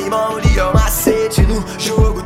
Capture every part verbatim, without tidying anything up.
irmão, Leão macete no jogo.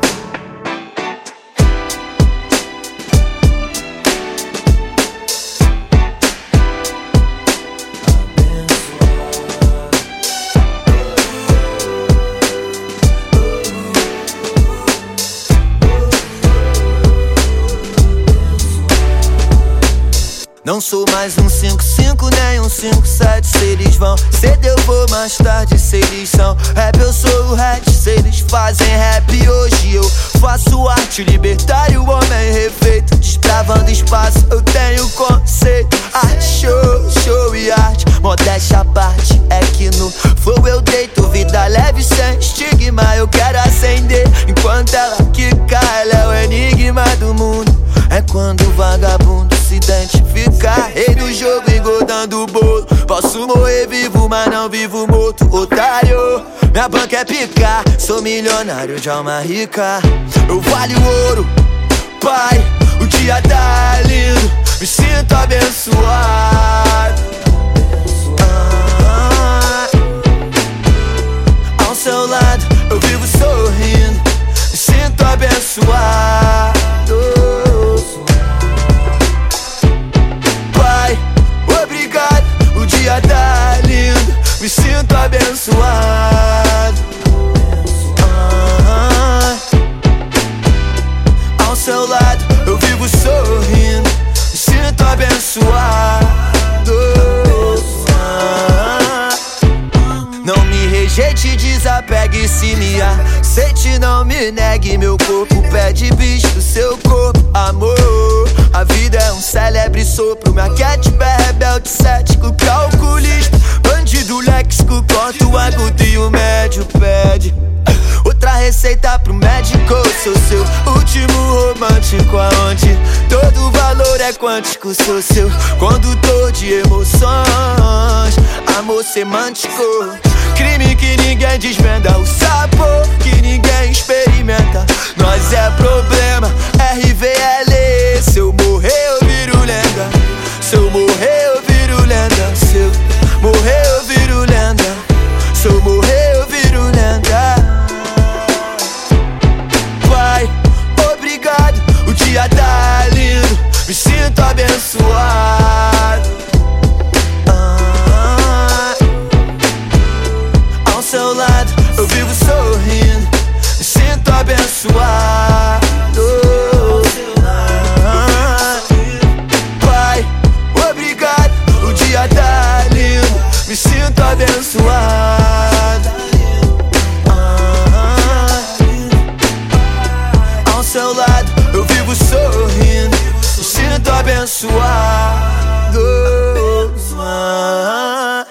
Não sou mais um cinco cinco nem um cinco sete. Se eles vão cedo eu vou mais tarde. Se eles são rap eu sou o rap. Se eles fazem rap hoje eu faço arte. Libertário, homem refeito, destravando espaço, eu tenho conceito. Arte, show, show e arte, modéstia à parte. É que no flow eu deito, vida leve sem estigma. Eu quero acender, enquanto ela quica. Ela é o enigma do mundo. É quando o vagabundo se identificar. Rei do jogo engordando o bolo. Posso morrer vivo, mas não vivo morto, otário. Minha banca é picar, sou milionário de alma rica. Eu valho ouro, pai, o dia tá lindo. Me sinto abençoado. ah, Ao seu lado eu vivo sorrindo. Me sinto abençoado. Tá lindo, me sinto abençoado. ah, Ao seu lado eu vivo sorrindo. Me sinto abençoado. ah, Não me rejeite, desapegue, se me aceite, não me negue. Meu corpo pede bicho do seu corpo, amor. A vida é um célebre sopro. Minha catip é rebelde, cético, calculista. Bandido léxico, corto agudo e o médio pede outra receita pro médico. Sou seu último romântico, aonde todo valor é quântico. Sou seu condutor de emoções, amor semântico. Crime que ninguém desvenda, o sabor que ninguém experimenta. Nós é problema, R V L. Se eu morrer eu viro lenda. Se eu morrer eu viro lenda. Se eu morrer eu viro lenda. Se eu morrer eu viro lenda. Pai, obrigado, o dia tá lindo. Me sinto abençoado. ah, Ao seu lado eu vivo sorrindo. Me sinto abençoado. Me sinto abençoado. ah, Ao seu lado eu vivo sorrindo. Me sinto abençoado. ah,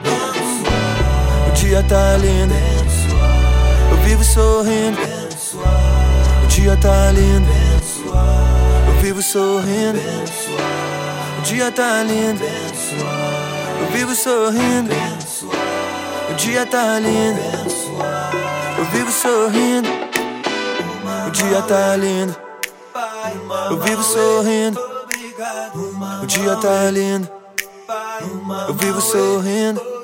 O dia tá lindo. Eu vivo sorrindo. O dia tá lindo. Eu vivo sorrindo. O dia tá lindo. Eu vivo sorrindo. O dia tá lindo. Eu vivo sorrindo. O dia tá lindo. Eu vivo sorrindo. O dia tá lindo. Eu vivo sorrindo.